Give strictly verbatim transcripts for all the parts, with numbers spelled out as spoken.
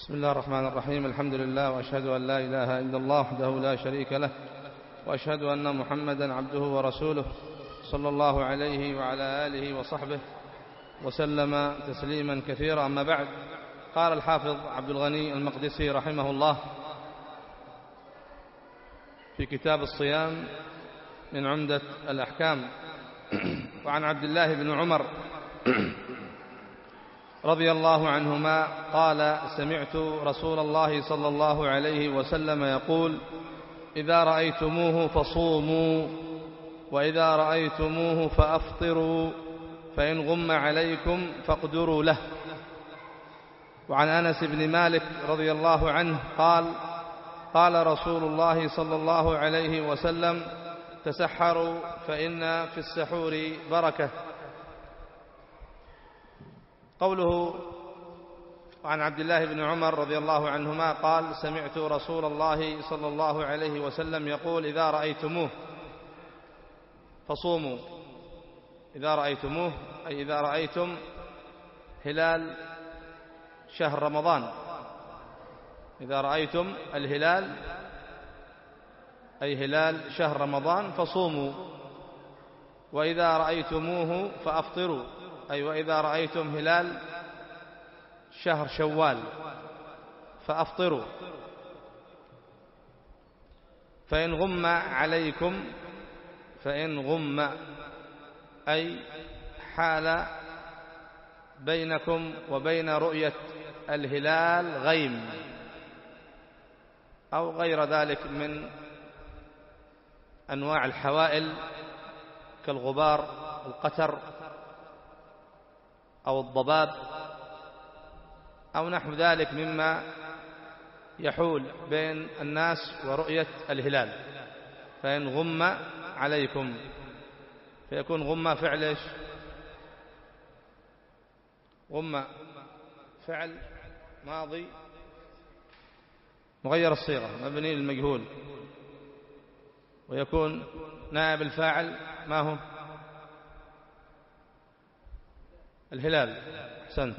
بسم الله الرحمن الرحيم. الحمد لله، وأشهد أن لا إله إلا الله وحده لا شريك له، وأشهد أن محمدا عبده ورسوله صلى الله عليه وعلى آله وصحبه وسلم تسليما كثيرا. أما بعد، قال الحافظ عبد الغني المقدسي رحمه الله في كتاب الصيام من عمدة الأحكام: وعن عبد الله بن عمر رضي الله عنهما قال: سمعت رسول الله صلى الله عليه وسلم يقول: إذا رأيتموه فصوموا، وإذا رأيتموه فأفطروا، فإن غم عليكم فاقدروا له. وعن أنس بن مالك رضي الله عنه قال: قال رسول الله صلى الله عليه وسلم: تسحروا فإن في السحور بركة. قوله عن عبد الله بن عمر رضي الله عنهما قال: سمعت رسول الله صلى الله عليه وسلم يقول: إذا رأيتموه فصوموا. إذا رأيتموه أي إذا رأيتم هلال شهر رمضان. إذا رأيتم الهلال أي هلال شهر رمضان فصوموا. وإذا رأيتموه فأفطروا، أي وإذا رأيتم هلال شهر شوال فأفطروا. فإن غم عليكم، فإن غم أي حال بينكم وبين رؤية الهلال غيم أو غير ذلك من أنواع الحوائل كالغبار، القتر أو الضباب أو نحو ذلك مما يحول بين الناس ورؤية الهلال. فإن غم عليكم، فيكون غم فعل إيش؟ غم فعل ماضي مغير الصيغة مبني للمجهول، ويكون نائب الفاعل ما هو؟ الهلال. أحسنت.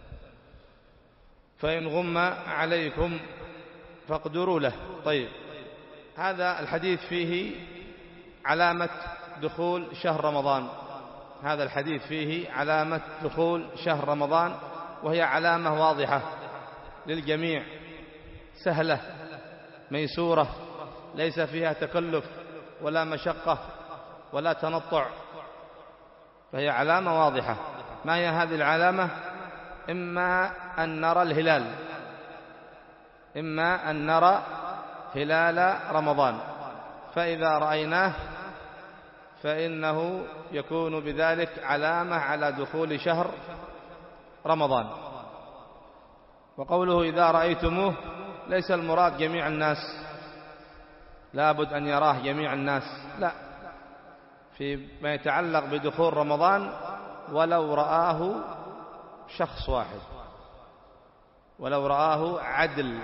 فإن غم عليكم فاقدروا له. طيب، هذا الحديث فيه علامة دخول شهر رمضان. هذا الحديث فيه علامة دخول شهر رمضان، وهي علامة واضحة للجميع، سهلة ميسورة، ليس فيها تكلف ولا مشقة ولا تنطع، فهي علامة واضحة. ما هي هذه العلامة؟ إما أن نرى الهلال، إما أن نرى هلال رمضان، فإذا رأيناه فإنه يكون بذلك علامة على دخول شهر رمضان. وقوله إذا رأيتموه ليس المراد جميع الناس، لابد أن يراه جميع الناس، لا، فيما يتعلق بدخول رمضان ولو رآه شخص واحد، ولو رآه عدل،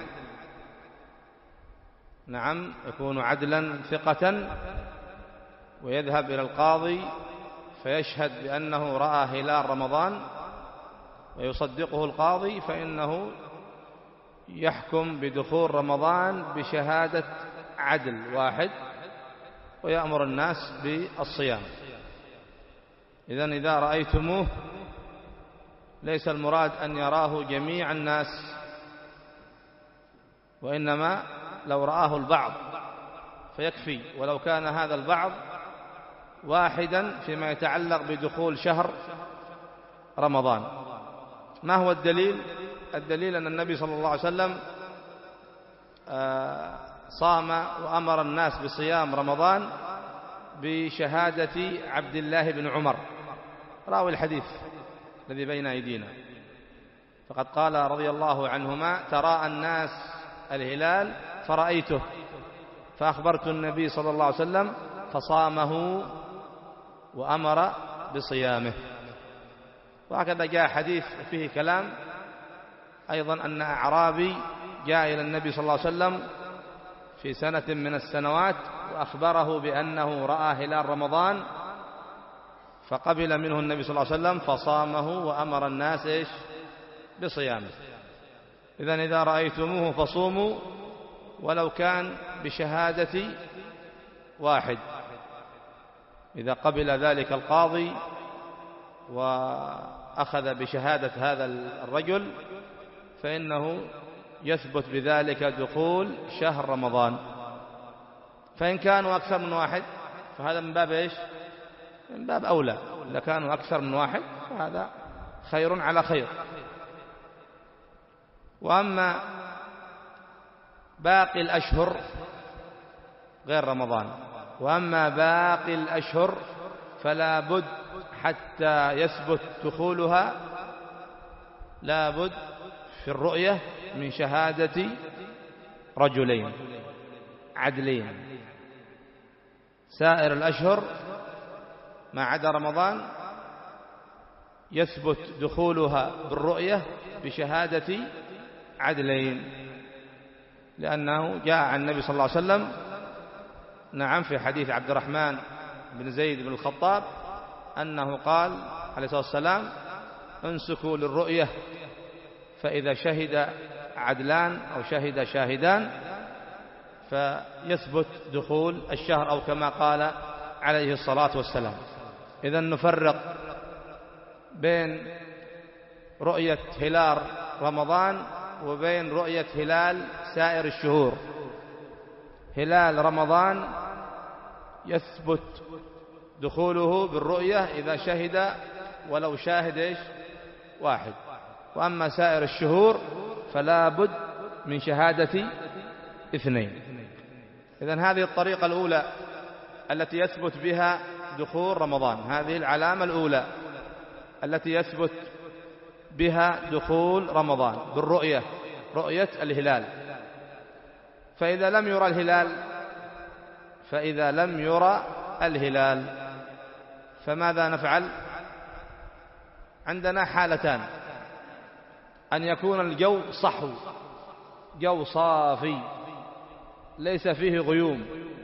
نعم، يكون عدلا ثقة ويذهب إلى القاضي فيشهد بأنه رأى هلال رمضان ويصدقه القاضي، فإنه يحكم بدخول رمضان بشهادة عدل واحد ويأمر الناس بالصيام. إذن إذا رأيتموه ليس المراد أن يراه جميع الناس، وإنما لو رآه البعض فيكفي، ولو كان هذا البعض واحدا فيما يتعلق بدخول شهر رمضان. ما هو الدليل؟ الدليل أن النبي صلى الله عليه وسلم صام وأمر الناس بصيام رمضان بشهادة عبد الله بن عمر راوي الحديث الذي بين أيدينا، فقد قال رضي الله عنهما: تراءى الناس الهلال فرأيته فأخبرت النبي صلى الله عليه وسلم فصامه وأمر بصيامه. وهكذا جاء حديث فيه كلام أيضا أن أعرابي جاء إلى النبي صلى الله عليه وسلم في سنة من السنوات وأخبره بأنه رأى هلال رمضان، فقبل منه النبي صلى الله عليه وسلم فصامه وأمر الناس إيش؟ بصيامه. إذن إذا رأيتموه فصوموا ولو كان بشهادة واحد. إذا قبل ذلك القاضي وأخذ بشهادة هذا الرجل فإنه يثبت بذلك دخول شهر رمضان. فإن كانوا أكثر من واحد فهذا من باب إيش؟ من باب أولى. إذا كانوا أكثر من واحد فهذا خير على خير. وأما باقي الأشهر غير رمضان، وأما باقي الأشهر فلا بد حتى يثبت دخولها لا بد في الرؤية من شهادة رجلين عدلين. سائر الأشهر ما عدا رمضان يثبت دخولها بالرؤية بشهادة عدلين، لأنه جاء عن النبي صلى الله عليه وسلم نعم في حديث عبد الرحمن بن زيد بن الخطاب أنه قال عليه الصلاة والسلام: انسكوا للرؤية، فإذا شهد عدلان أو شهد شاهدان فيثبت دخول الشهر، أو كما قال عليه الصلاة والسلام. إذن نفرق بين رؤية هلال رمضان وبين رؤية هلال سائر الشهور. هلال رمضان يثبت دخوله بالرؤية إذا شهد ولو شاهد إيش؟ واحد. وأما سائر الشهور فلا بد من شهادة اثنين. إذن هذه الطريقة الأولى التي يثبت بها دخول رمضان، هذه العلامة الأولى التي يثبت بها دخول رمضان بالرؤية، رؤية الهلال. فإذا لم يرى الهلال فإذا لم يرى الهلال فماذا نفعل؟ عندنا حالتان: أن يكون الجو صحو، جو صافي ليس فيه غيوم،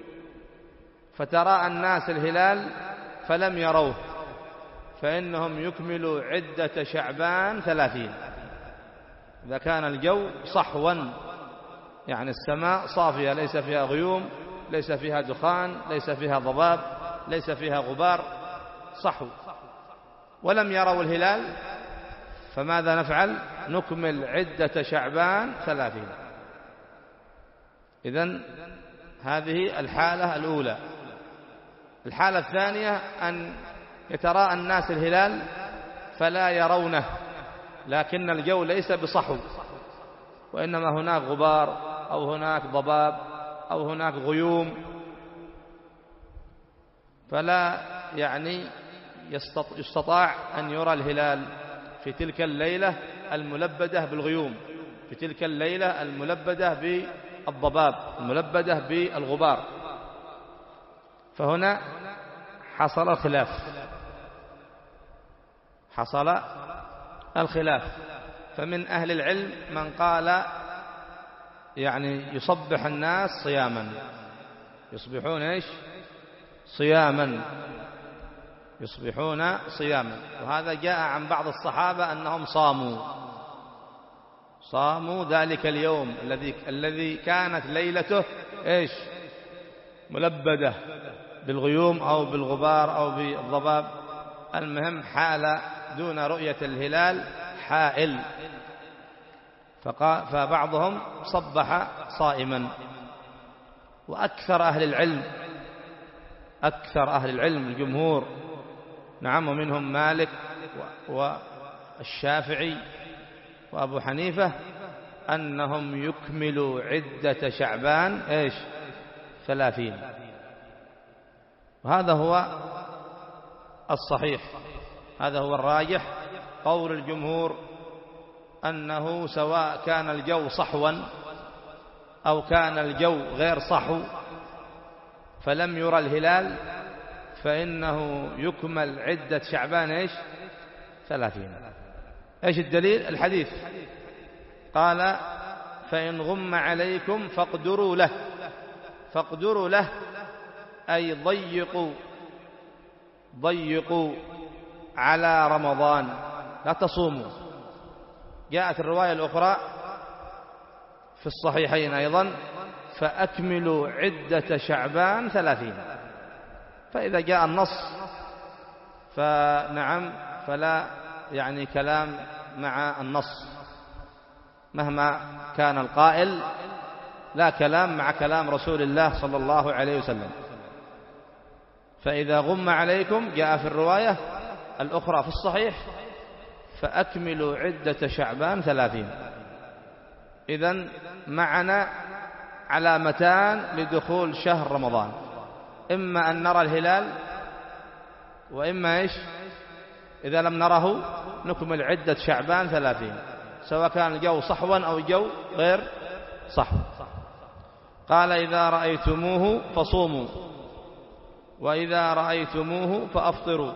فترى الناس الهلال فلم يروه، فإنهم يكملوا عدة شعبان ثلاثين. إذا كان الجو صحوا يعني السماء صافية ليس فيها غيوم، ليس فيها دخان، ليس فيها ضباب، ليس فيها غبار، صحو، ولم يروا الهلال، فماذا نفعل؟ نكمل عدة شعبان ثلاثين. إذن هذه الحالة الأولى. الحالة الثانية أن يتراءى الناس الهلال فلا يرونه، لكن الجو ليس بصحو، وإنما هناك غبار أو هناك ضباب أو هناك غيوم، فلا يعني يستطاع أن يرى الهلال في تلك الليلة الملبدة بالغيوم، في تلك الليلة الملبدة بالضباب، الملبدة بالغبار. فهنا حصل الخلاف، حصل الخلاف. فمن أهل العلم من قال يعني يصبح الناس صياما، يصبحون إيش؟ صياما، يصبحون صياما. وهذا جاء عن بعض الصحابة أنهم صاموا صاموا ذلك اليوم الذي الذي كانت ليلته إيش؟ ملبدة بالغيوم أو بالغبار أو بالضباب، المهم حال دون رؤية الهلال حائل. فبعضهم صبح صائما. وأكثر أهل العلم أكثر أهل العلم الجمهور نعم، ومنهم مالك والشافعي وأبو حنيفة أنهم يكملوا عدة شعبان إيش؟ ثلاثين. وهذا هو الصحيح، هذا هو الراجح. قول الجمهور أنه سواء كان الجو صحوا أو كان الجو غير صحو فلم يرى الهلال فإنه يكمل عدة شعبان إيش؟ ثلاثين. إيش الدليل؟ الحديث قال: فإن غم عليكم فاقدروا له. فاقدروا له أي ضيقوا ضيقوا على رمضان، لا تصوموا. جاءت الرواية الأخرى في الصحيحين أيضا فأكملوا عدة شعبان ثلاثين. فإذا جاء النص فنعم فلا يعني كلام مع النص مهما كان القائل، لا كلام مع كلام رسول الله صلى الله عليه وسلم. فإذا غم عليكم جاء في الرواية الأخرى في الصحيح فأكملوا عدة شعبان ثلاثين. إذن معنا علامتان لدخول شهر رمضان، إما أن نرى الهلال وإما إيش إذا لم نره نكمل عدة شعبان ثلاثين، سواء كان الجو صحوا أو الجو غير صحو. قال إذا رأيتموه فصوموا وإذا رأيتموه فأفطروا.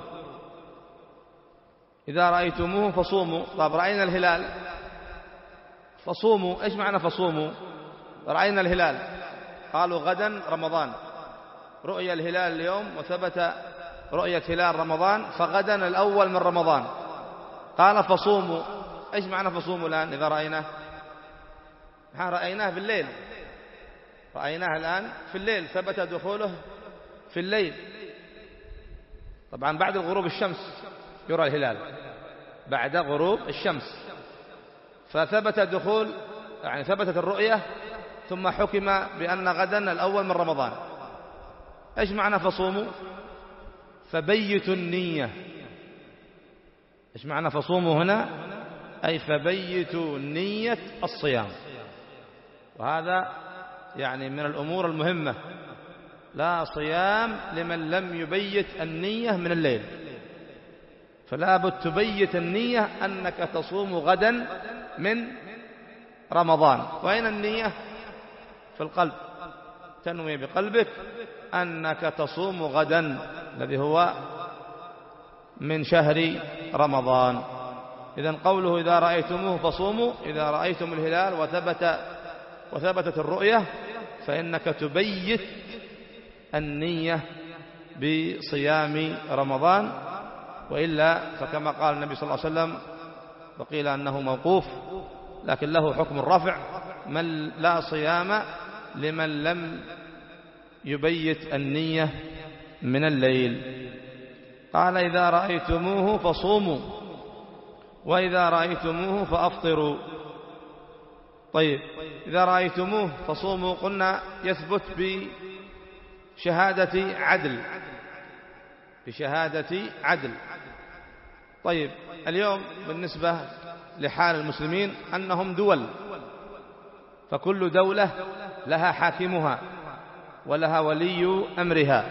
إذا رأيتموه فصوموا، طب رأينا الهلال فصوموا، إيش معنى فصوموا؟ رأينا الهلال قالوا غدا رمضان، رؤية الهلال اليوم وثبت رؤية هلال رمضان فغدا الأول من رمضان، قال فصوموا. إيش معنى فصوموا الآن إذا رأيناه؟ رأيناه بالليل، رأيناه الآن في الليل، ثبت دخوله في الليل. طبعا بعد غروب الشمس يرى الهلال، بعد غروب الشمس، فثبت دخول يعني ثبتت الرؤية ثم حكم بأن غدا الأول من رمضان. إيش معنى فصوموا؟ فبيتوا النية. إيش معنى فصوموا هنا؟ أي فبيتوا نية الصيام. وهذا يعني من الأمور المهمة، لا صيام لمن لم يبيت النية من الليل، فلا بد تبيت النية أنك تصوم غدا من رمضان. وأين النية؟ في القلب، تنوي بقلبك أنك تصوم غدا الذي هو من شهر رمضان. إذن قوله إذا رأيتموه فصوموا، إذا رأيتم الهلال وثبت وثبتت الرؤية فإنك تبيت النية بصيام رمضان، وإلا فكما قال النبي صلى الله عليه وسلم وقيل أنه موقوف لكن له حكم الرفع: من لا صيام لمن لم يبيت النية من الليل. قال إذا رأيتموه فصوموا وإذا رأيتموه فأفطروا. طيب إذا رأيتموه فصوموا قلنا يثبت بشهادة عدل، بشهادة عدل. طيب اليوم بالنسبة لحال المسلمين أنهم دول، فكل دولة لها حاكمها ولها ولي أمرها،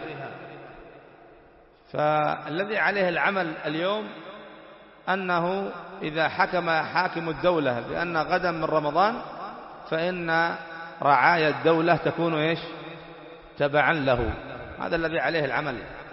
فالذي عليه العمل اليوم أنه إذا حكم حاكم الدولة بأن غدا من رمضان فإن رعايا الدولة تكون إيش؟ تبعا له. هذا الذي عليه العمل،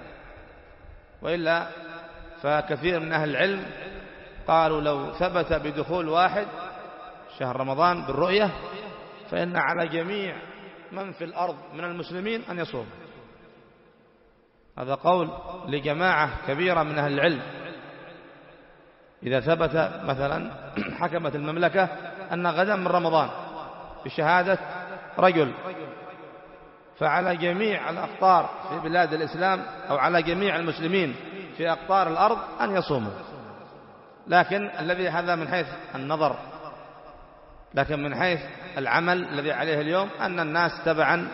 وإلا فكثير من أهل العلم قالوا لو ثبت بدخول واحد شهر رمضان بالرؤية فإن على جميع من في الأرض من المسلمين أن يصوم. هذا قول لجماعة كبيرة من أهل العلم. إذا ثبت مثلا حكمت المملكة أن غدا من رمضان بشهادة رجل، فعلى جميع الأقطار في بلاد الإسلام أو على جميع المسلمين في أقطار الأرض أن يصوموا. لكن الذي هذا من حيث النظر، لكن من حيث العمل الذي عليه اليوم أن الناس تبعا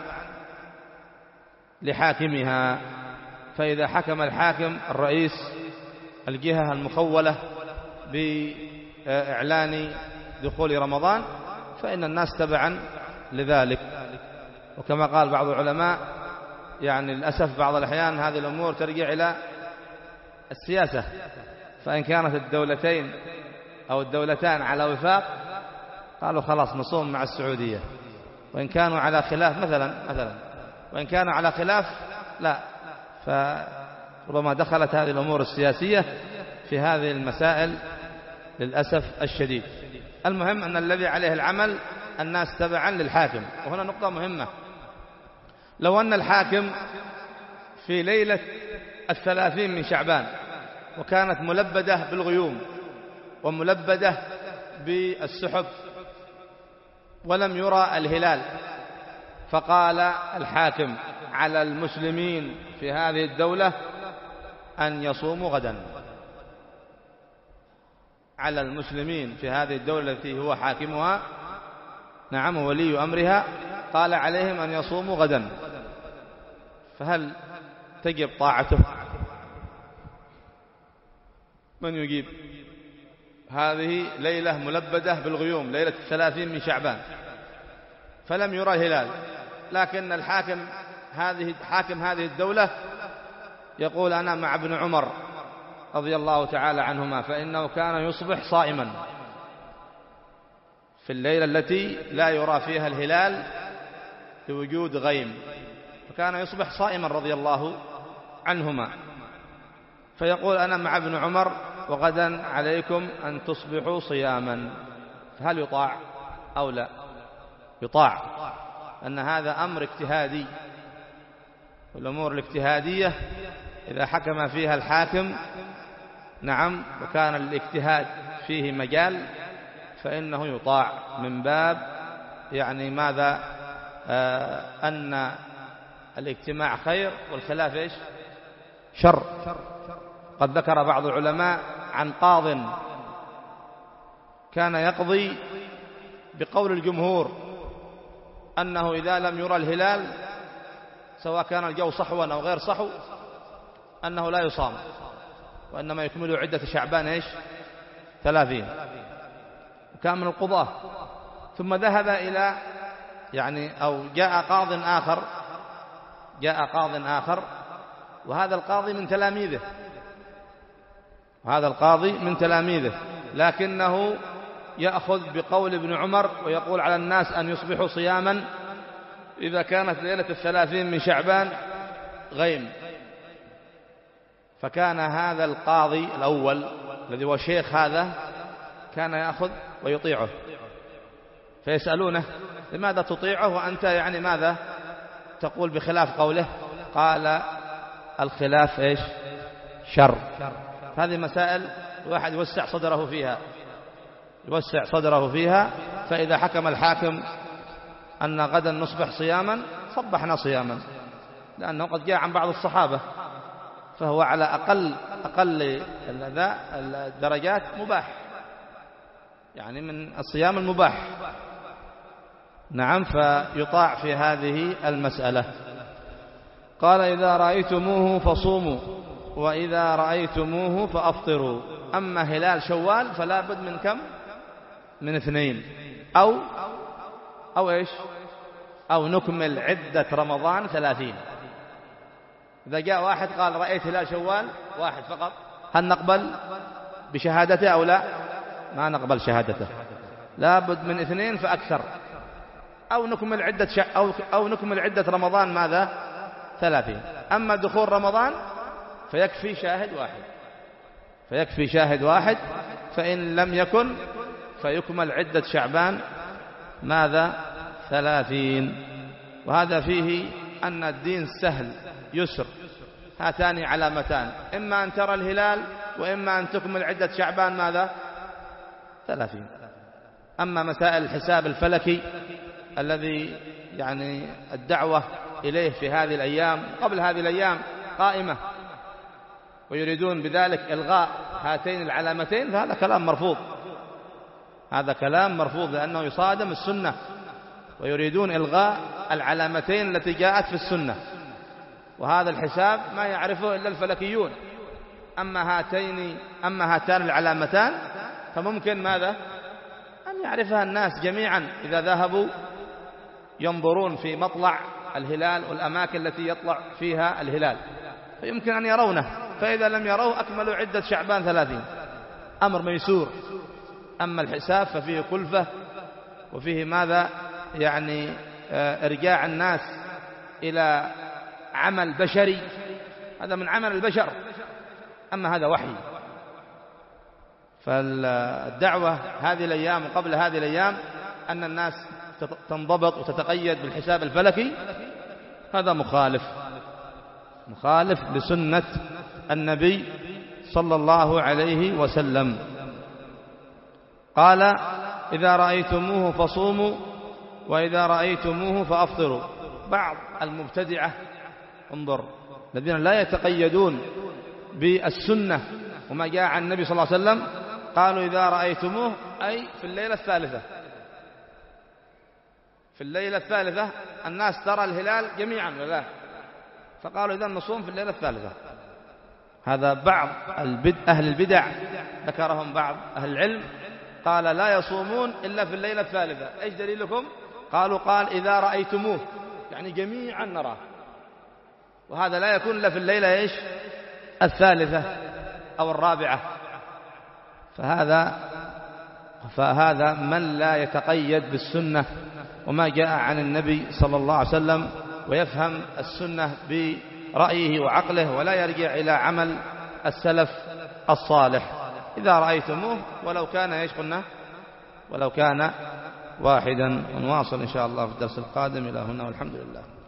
لحاكمها. فإذا حكم الحاكم الرئيس الجهة المخولة بإعلان دخول رمضان فإن الناس تبعا لذلك. وكما قال بعض العلماء يعني للأسف بعض الأحيان هذه الأمور ترجع إلى السياسة، فإن كانت الدولتين أو الدولتان على وفاق قالوا خلاص نصوم مع السعودية، وإن كانوا على خلاف مثلا مثلا وإن كانوا على خلاف لا، فربما دخلت هذه الأمور السياسية في هذه المسائل للأسف الشديد. المهم أن الذي عليه العمل الناس تبعا للحاكم. وهنا نقطة مهمة: لو أن الحاكم في ليلة الثلاثين من شعبان وكانت ملبدة بالغيوم وملبدة بالسحب ولم يرى الهلال، فقال الحاكم على المسلمين في هذه الدولة أن يصوموا غدا، على المسلمين في هذه الدولة التي هو حاكمها، نعم ولي أمرها، قال عليهم أن يصوموا غدا. فهل تجب طاعته؟ من يجيب؟ هذه ليلة ملبدة بالغيوم، ليلة الثلاثين من شعبان، فلم يرى الهلال، لكن الحاكم هذه حاكم هذه الدولة يقول أنا مع ابن عمر رضي الله تعالى عنهما، فإنه كان يصبح صائما في الليلة التي لا يرى فيها الهلال لوجود غيم، فكان يصبح صائما رضي الله عنهما، فيقول أنا مع ابن عمر وغدا عليكم أن تصبحوا صياما. فهل يطاع أو لا؟ يطاع، أن هذا أمر اجتهادي، والأمور الاجتهادية إذا حكم فيها الحاكم، نعم، وكان الاجتهاد فيه مجال، فإنه يطاع من باب يعني ماذا؟ آه أن الاجتماع خير والخلاف إيش؟ شر. قد ذكر بعض العلماء عن قاض كان يقضي بقول الجمهور أنه إذا لم يرى الهلال سواء كان الجو صحوا أو غير صحو أنه لا يصام، وإنما يكمل عدة شعبان إيش؟ ثلاثين. وكان من القضاة. ثم ذهب إلى يعني أو جاء قاض آخر جاء قاض آخر وهذا القاضي من تلاميذه وهذا القاضي من تلاميذه لكنه يأخذ بقول ابن عمر ويقول على الناس أن يصبحوا صياما إذا كانت ليلة الثلاثين من شعبان غيم. فكان هذا القاضي الأول الذي هو شيخ هذا كان يأخذ ويطيعه، فيسألونه لماذا تطيعه وأنت يعني ماذا تقول بخلاف قوله؟ قال الخلاف إيش؟ شر. هذه مسائل الواحد يوسع صدره فيها يوسع صدره فيها فإذا حكم الحاكم أن غدا نصبح صياما صبحنا صياما، لأنه قد جاء عن بعض الصحابة، فهو على أقل أقل الدرجات مباح، يعني من الصيام المباح. نعم، فيطاع في هذه المسألة. قال إذا رأيتموه فصوموا وإذا رأيتموه فأفطروا. أما هلال شوال فلا بد من كم؟ من اثنين أو أو إيش أو نكمل عدة رمضان ثلاثين. إذا جاء واحد قال رأيت هلال شوال واحد فقط، هل نقبل بشهادته أو لا؟ ما نقبل شهادته، لا بد من اثنين فأكثر، أو نكمل عدة ش... أو... أو نكمل عدة رمضان ماذا؟ ثلاثين. أما دخول رمضان فيكفي شاهد واحد فيكفي شاهد واحد فإن لم يكن فيكمل عدة شعبان ماذا؟ ثلاثين. وهذا فيه أن الدين سهل يسر، هاتان علامتان، إما أن ترى الهلال وإما أن تكمل عدة شعبان ماذا؟ ثلاثين. أما مسائل الحساب الفلكي الذي يعني الدعوة إليه في هذه الأيام قبل هذه الأيام قائمة ويريدون بذلك إلغاء هاتين العلامتين، فهذا كلام مرفوض هذا كلام مرفوض لأنه يصادم السنة، ويريدون إلغاء العلامتين التي جاءت في السنة، وهذا الحساب ما يعرفه إلا الفلكيون. أما هاتين أما هاتان العلامتان فممكن ماذا؟ أن يعرفها الناس جميعا إذا ذهبوا ينظرون في مطلع الهلال والأماكن التي يطلع فيها الهلال، فيمكن أن يرونه، فإذا لم يروه أكملوا عدة شعبان ثلاثين، أمر ميسور. أما الحساب ففيه كلفة وفيه ماذا؟ يعني إرجاع الناس إلى عمل بشري، هذا من عمل البشر، أما هذا وحي. فالدعوة هذه الأيام وقبل هذه الأيام أن الناس تنضبط وتتقيد بالحساب الفلكي، هذا مخالف مخالف لسنة النبي صلى الله عليه وسلم. قال إذا رأيتموه فصوموا وإذا رأيتموه فأفطروا. بعض المبتدعة انظر الذين لا يتقيدون بالسنة وما جاء عن النبي صلى الله عليه وسلم قالوا إذا رأيتموه أي في الليلة الثالثة. في الليلة الثالثة الناس ترى الهلال جميعا لا، فقالوا إذا نصوم في الليلة الثالثة. هذا بعض البد... أهل البدع ذكرهم بعض أهل العلم قال لا يصومون إلا في الليلة الثالثة. إيش دليلكم؟ قالوا قال إذا رأيتموه يعني جميعا نراه، وهذا لا يكون إلا في الليلة إيش الثالثة أو الرابعة. فهذا فهذا من لا يتقيد بالسنة وما جاء عن النبي صلى الله عليه وسلم ويفهم السنة برأيه وعقله ولا يرجع إلى عمل السلف الصالح. إذا رأيتموه ولو كان إيش قلنا ولو كان واحدا. ونواصل إن شاء الله في الدرس القادم. إلى هنا والحمد لله.